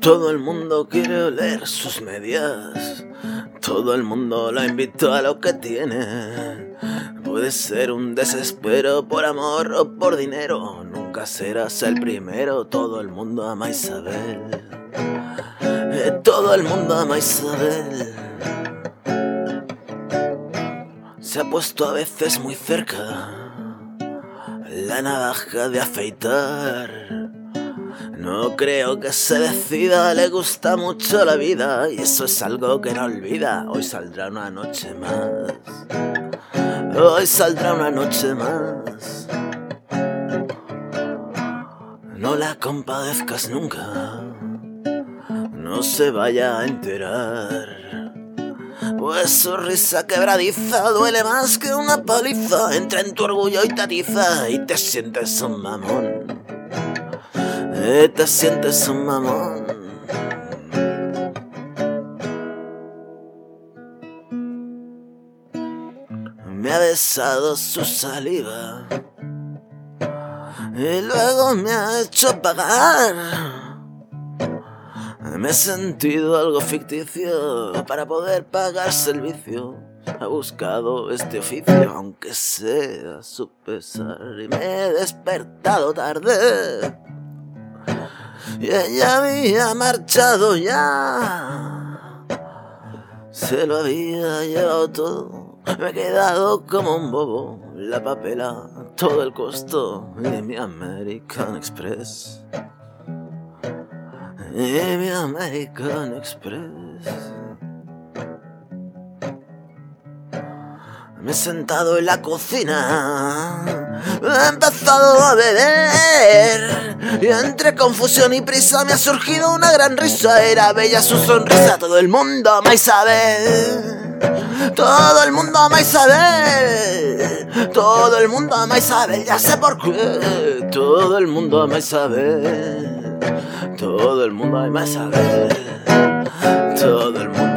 Todo el mundo quiere oler sus medias. Todo el mundo la invita a lo que tiene. Puede ser un desespero por amor o por dinero. Nunca serás el primero. Todo el mundo ama a Isabel. Todo el mundo ama a Isabel. Se ha puesto a veces muy cerca la navaja de afeitar. No creo que se decida, le gusta mucho la vida y eso es algo que no olvida. Hoy saldrá una noche más. Hoy saldrá una noche más. No la compadezcas nunca, no se vaya a enterar. Pues su risa quebradiza duele más que una paliza. Entra en tu orgullo y te atiza y te sientes un mamón. Te sientes un mamón. Me ha besado su saliva y luego me ha hecho pagar. Me he sentido algo ficticio para poder pagarse el vicio. Ha buscado este oficio, aunque sea a su pesar. Y me he despertado tarde y ella había marchado ya. Se lo había llevado todo. Me he quedado como un bobo. La papela, todo el costo y mi American Express. Y mi American Express. Me he sentado en la cocina, he empezado a beber y entre confusión y prisa me ha surgido una gran risa. Era bella su sonrisa. Todo el mundo ama a Isabel. Todo el mundo ama a Isabel. Todo el mundo ama a Isabel. Ya sé por qué. Todo el mundo ama a Isabel. Todo el mundo ama a Isabel. Todo el mundo